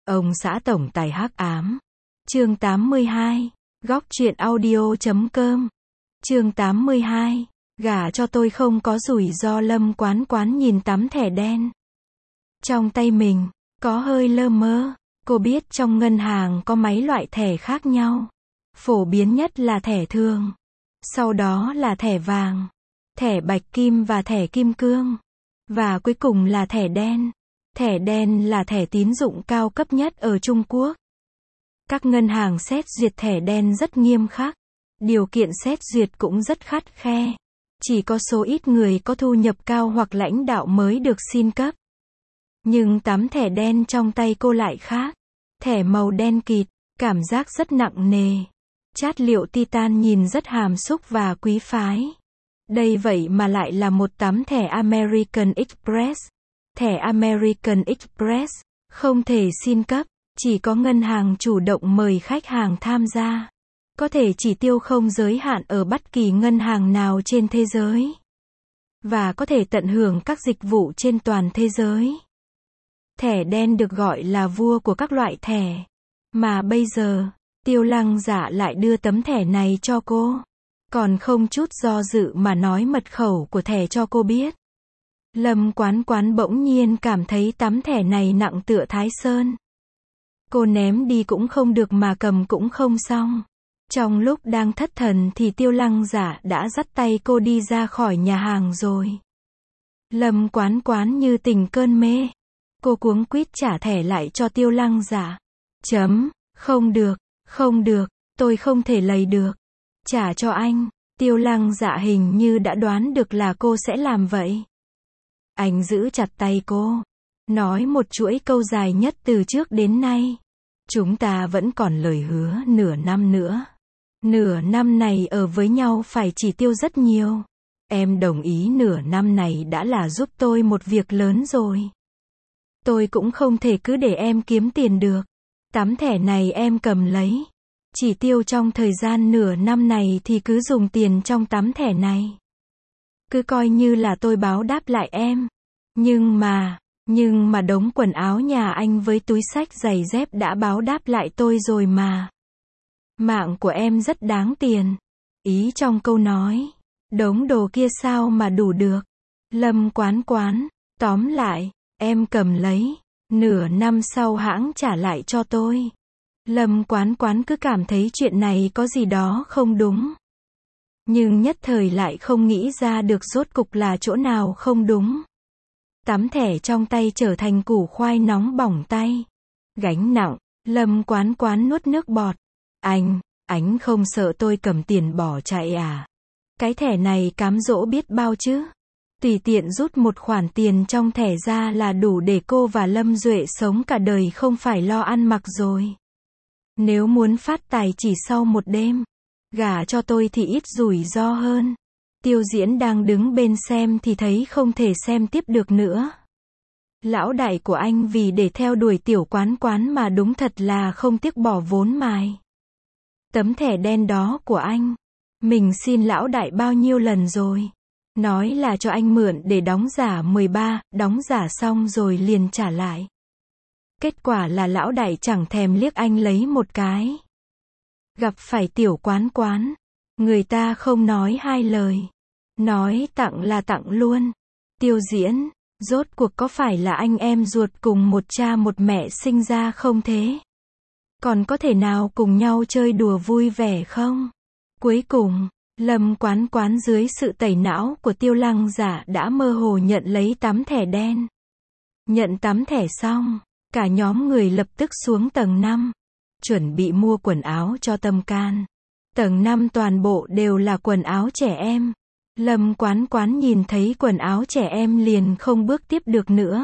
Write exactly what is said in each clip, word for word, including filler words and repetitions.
Ông xã tổng tài hắc ám. Chương tám mươi hai. Góc truyện audio chấm com. Chương tám mươi hai. Gả cho tôi không có rủi ro. Lâm Quán Quán nhìn tấm thẻ đen trong tay mình, có hơi lơ mơ. Cô biết trong ngân hàng có mấy loại thẻ khác nhau. Phổ biến nhất là thẻ thường, sau đó là thẻ vàng, thẻ bạch kim và thẻ kim cương, và cuối cùng là thẻ đen. Thẻ đen là thẻ tín dụng cao cấp nhất ở Trung Quốc. Các ngân hàng xét duyệt thẻ đen rất nghiêm khắc. Điều kiện xét duyệt cũng rất khắt khe. Chỉ có số ít người có thu nhập cao hoặc lãnh đạo mới được xin cấp. Nhưng tấm thẻ đen trong tay cô lại khác. Thẻ màu đen kịt, cảm giác rất nặng nề. Chát liệu titan nhìn rất hàm xúc và quý phái. Đây vậy mà lại là một tấm thẻ American Express. Thẻ American Express không thể xin cấp, chỉ có ngân hàng chủ động mời khách hàng tham gia. Có thể chỉ tiêu không giới hạn ở bất kỳ ngân hàng nào trên thế giới. Và có thể tận hưởng các dịch vụ trên toàn thế giới. Thẻ đen được gọi là vua của các loại thẻ. Mà bây giờ, Tiêu Lăng Dạ lại đưa tấm thẻ này cho cô. Còn không chút do dự mà nói mật khẩu của thẻ cho cô biết. Lâm Quán Quán bỗng nhiên cảm thấy tấm thẻ này nặng tựa Thái Sơn. Cô ném đi cũng không được mà cầm cũng không xong. Trong lúc đang thất thần thì Tiêu Lăng Dạ đã dắt tay cô đi ra khỏi nhà hàng rồi. Lâm Quán Quán như tỉnh cơn mê. Cô cuống quýt trả thẻ lại cho Tiêu Lăng Dạ. Chấm, không được, không được, tôi không thể lấy được. Trả cho anh. Tiêu Lăng Dạ hình như đã đoán được là cô sẽ làm vậy. Anh giữ chặt tay cô, nói một chuỗi câu dài nhất từ trước đến nay. Chúng ta vẫn còn lời hứa nửa năm nữa. Nửa năm này ở với nhau phải chi tiêu rất nhiều. Em đồng ý nửa năm này đã là giúp tôi một việc lớn rồi. Tôi cũng không thể cứ để em kiếm tiền được. Tấm thẻ này em cầm lấy. Chỉ tiêu trong thời gian nửa năm này thì cứ dùng tiền trong tấm thẻ này. Cứ coi như là tôi báo đáp lại em. Nhưng mà, nhưng mà đống quần áo nhà anh với túi xách giày dép đã báo đáp lại tôi rồi mà. Mạng của em rất đáng tiền. Ý trong câu nói, đống đồ kia sao mà đủ được. Lâm Quán Quán, tóm lại, em cầm lấy, nửa năm sau hãng trả lại cho tôi. Lâm Quán Quán cứ cảm thấy chuyện này có gì đó không đúng. Nhưng nhất thời lại không nghĩ ra được rốt cục là chỗ nào không đúng. Tấm thẻ trong tay trở thành củ khoai nóng bỏng tay. Gánh nặng, Lâm Quán Quán nuốt nước bọt. Anh, anh không sợ tôi cầm tiền bỏ chạy à? Cái thẻ này cám dỗ biết bao chứ? Tùy tiện rút một khoản tiền trong thẻ ra là đủ để cô và Lâm Duệ sống cả đời không phải lo ăn mặc rồi. Nếu muốn phát tài chỉ sau một đêm, gả cho tôi thì ít rủi ro hơn. Tiêu Diễn đang đứng bên xem thì thấy không thể xem tiếp được nữa. Lão đại của anh vì để theo đuổi Tiểu Quán Quán mà đúng thật là không tiếc bỏ vốn mài. Tấm thẻ đen đó của anh, mình xin lão đại bao nhiêu lần rồi. Nói là cho anh mượn để đóng giả mười ba, đóng giả xong rồi liền trả lại. Kết quả là lão đại chẳng thèm liếc anh lấy một cái. Gặp phải Tiểu Quán Quán, người ta không nói hai lời. Nói tặng là tặng luôn. Tiêu Diễn, rốt cuộc có phải là anh em ruột cùng một cha một mẹ sinh ra không thế? Còn có thể nào cùng nhau chơi đùa vui vẻ không? Cuối cùng, Lâm Quán Quán dưới sự tẩy não của Tiêu Lăng Dạ đã mơ hồ nhận lấy tấm thẻ đen. Nhận tấm thẻ xong, cả nhóm người lập tức xuống tầng năm. Chuẩn bị mua quần áo cho Tâm Can. Tầng năm toàn bộ đều là quần áo trẻ em. Lâm Quán Quán nhìn thấy quần áo trẻ em liền không bước tiếp được nữa.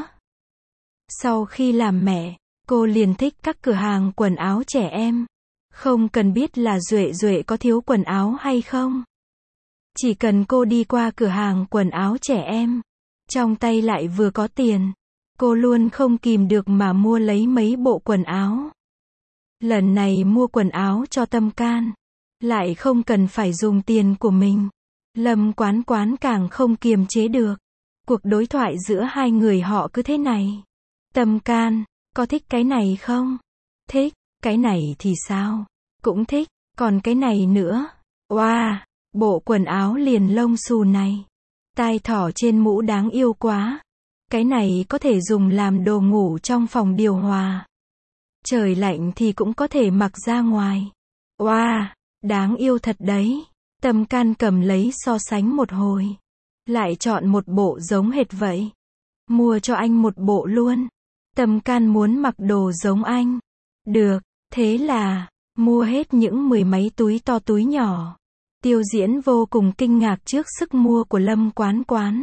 Sau khi làm mẹ, cô liền thích các cửa hàng quần áo trẻ em. Không cần biết là Duệ Duệ có thiếu quần áo hay không. Chỉ cần cô đi qua cửa hàng quần áo trẻ em, trong tay lại vừa có tiền, cô luôn không kìm được mà mua lấy mấy bộ quần áo. Lần này mua quần áo cho Tâm Can, lại không cần phải dùng tiền của mình. Lâm Quán Quán càng không kiềm chế được. Cuộc đối thoại giữa hai người họ cứ thế này. Tâm Can, có thích cái này không? Thích. Cái này thì sao? Cũng thích. Còn cái này nữa. Oa, wow, bộ quần áo liền lông xù này. Tai thỏ trên mũ đáng yêu quá. Cái này có thể dùng làm đồ ngủ trong phòng điều hòa. Trời lạnh thì cũng có thể mặc ra ngoài. Oa, wow, đáng yêu thật đấy. Tâm Can cầm lấy so sánh một hồi. Lại chọn một bộ giống hệt vậy. Mua cho anh một bộ luôn. Tâm Can muốn mặc đồ giống anh. Được, thế là, mua hết những mười mấy túi to túi nhỏ. Tiêu Diễn vô cùng kinh ngạc trước sức mua của Lâm Quán Quán.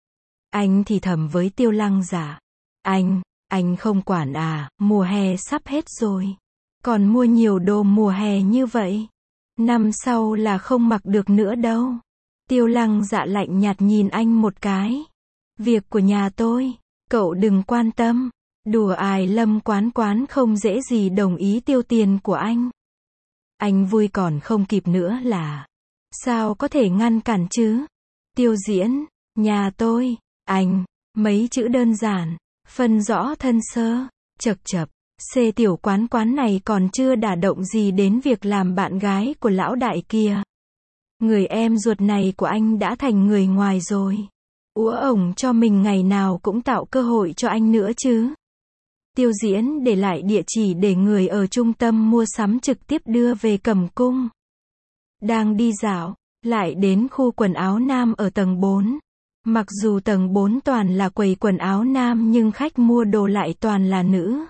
Anh thì thầm với Tiêu Lăng Dạ. Anh, anh không quản à, mùa hè sắp hết rồi. Còn mua nhiều đồ mùa hè như vậy. Năm sau là không mặc được nữa đâu. Tiêu Lăng Dạ lạnh nhạt nhìn anh một cái. Việc của nhà tôi, cậu đừng quan tâm. Đùa ai, Lâm Quán Quán không dễ gì đồng ý tiêu tiền của anh. Anh vui còn không kịp nữa là. Sao có thể ngăn cản chứ? Tiêu Diễn, nhà tôi, anh, mấy chữ đơn giản, phân rõ thân sơ, chật chập. Xê Tiểu Quán Quán này còn chưa đả động gì đến việc làm bạn gái của lão đại kia. Người em ruột này của anh đã thành người ngoài rồi. Úa ổng cho mình ngày nào cũng tạo cơ hội cho anh nữa chứ. Tiêu Diễn để lại địa chỉ để người ở trung tâm mua sắm trực tiếp đưa về Cẩm Cung. Đang đi dạo, lại đến khu quần áo nam ở tầng bốn. Mặc dù tầng bốn toàn là quầy quần áo nam nhưng khách mua đồ lại toàn là nữ.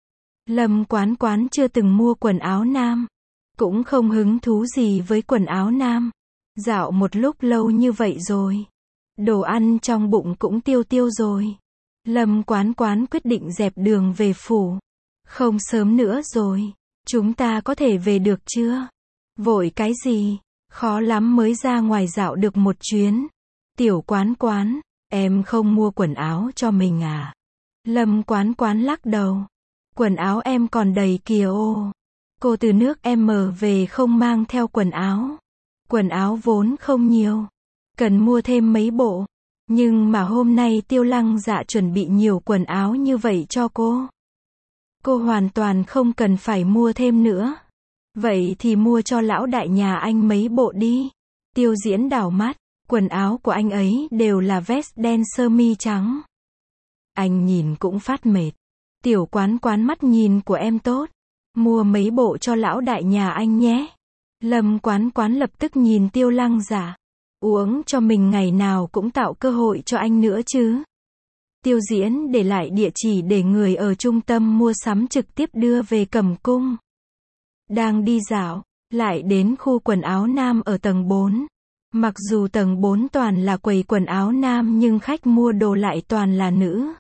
Lâm Quán Quán chưa từng mua quần áo nam. Cũng không hứng thú gì với quần áo nam. Dạo một lúc lâu như vậy rồi. Đồ ăn trong bụng cũng tiêu tiêu rồi. Lâm Quán Quán quyết định dẹp đường về phủ. Không sớm nữa rồi. Chúng ta có thể về được chưa? Vội cái gì? Khó lắm mới ra ngoài dạo được một chuyến. Tiểu Quán Quán, em không mua quần áo cho mình à? Lâm Quán Quán lắc đầu. Quần áo em còn đầy kìa ô. Cô từ nước M về không mang theo quần áo. Quần áo vốn không nhiều. Cần mua thêm mấy bộ. Nhưng mà hôm nay Tiêu Lăng Dạ chuẩn bị nhiều quần áo như vậy cho cô. Cô hoàn toàn không cần phải mua thêm nữa. Vậy thì mua cho lão đại nhà anh mấy bộ đi. Tiêu Diễn đảo mắt. Quần áo của anh ấy đều là vest đen sơ mi trắng. Anh nhìn cũng phát mệt. Tiểu Quán Quán, mắt nhìn của em tốt. Mua mấy bộ cho lão đại nhà anh nhé. Lâm Quán Quán lập tức nhìn Tiêu Lăng Dạ. Uống cho mình ngày nào cũng tạo cơ hội cho anh nữa chứ. Tiêu Diễn để lại địa chỉ để người ở trung tâm mua sắm trực tiếp đưa về Cẩm Cung. Đang đi dạo, lại đến khu quần áo nam ở tầng bốn. Mặc dù tầng bốn toàn là quầy quần áo nam nhưng khách mua đồ lại toàn là nữ.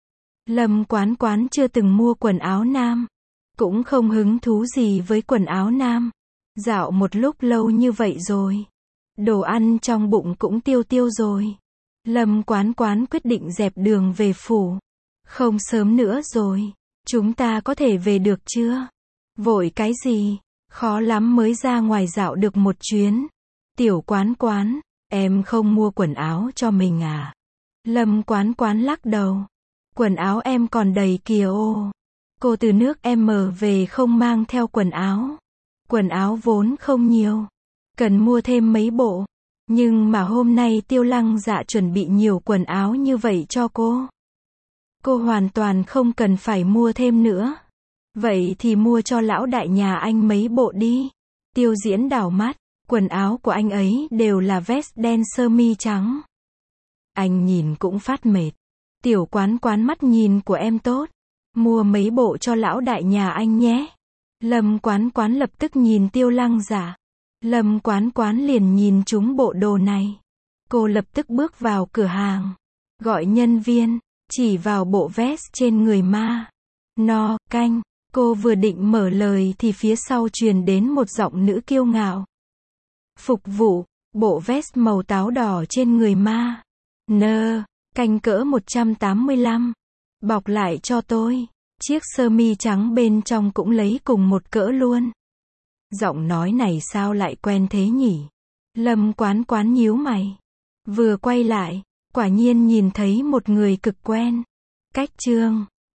Lâm Quán Quán chưa từng mua quần áo nam. Cũng không hứng thú gì với quần áo nam. Dạo một lúc lâu như vậy rồi. Đồ ăn trong bụng cũng tiêu tiêu rồi. Lâm Quán Quán quyết định dẹp đường về phủ. Không sớm nữa rồi. Chúng ta có thể về được chưa? Vội cái gì? Khó lắm mới ra ngoài dạo được một chuyến. Tiểu Quán Quán, em không mua quần áo cho mình à? Lâm Quán Quán lắc đầu. Quần áo em còn đầy kìa ô. Cô từ nước M về không mang theo quần áo. Quần áo vốn không nhiều. Cần mua thêm mấy bộ. Nhưng mà hôm nay Tiêu Lăng Dạ chuẩn bị nhiều quần áo như vậy cho cô. Cô hoàn toàn không cần phải mua thêm nữa. Vậy thì mua cho lão đại nhà anh mấy bộ đi. Tiêu Diễn đảo mắt. Quần áo của anh ấy đều là vest đen sơ mi trắng. Anh nhìn cũng phát mệt. Tiểu Quán Quán, mắt nhìn của em tốt. Mua mấy bộ cho lão đại nhà anh nhé. Lâm Quán Quán lập tức nhìn Tiêu Lăng Dạ. Lâm Quán Quán liền nhìn trúng bộ đồ này. Cô lập tức bước vào cửa hàng. Gọi nhân viên, chỉ vào bộ vest trên người ma. No, canh. Cô vừa định mở lời thì phía sau truyền đến một giọng nữ kiêu ngạo. Phục vụ, bộ vest màu táo đỏ trên người ma. Nơ, canh cỡ một trăm tám mươi lăm. Bọc lại cho tôi. Chiếc sơ mi trắng bên trong cũng lấy cùng một cỡ luôn. Giọng nói này sao lại quen thế nhỉ? Lâm Quán Quán nhíu mày. Vừa quay lại, quả nhiên nhìn thấy một người cực quen. Cách Trương.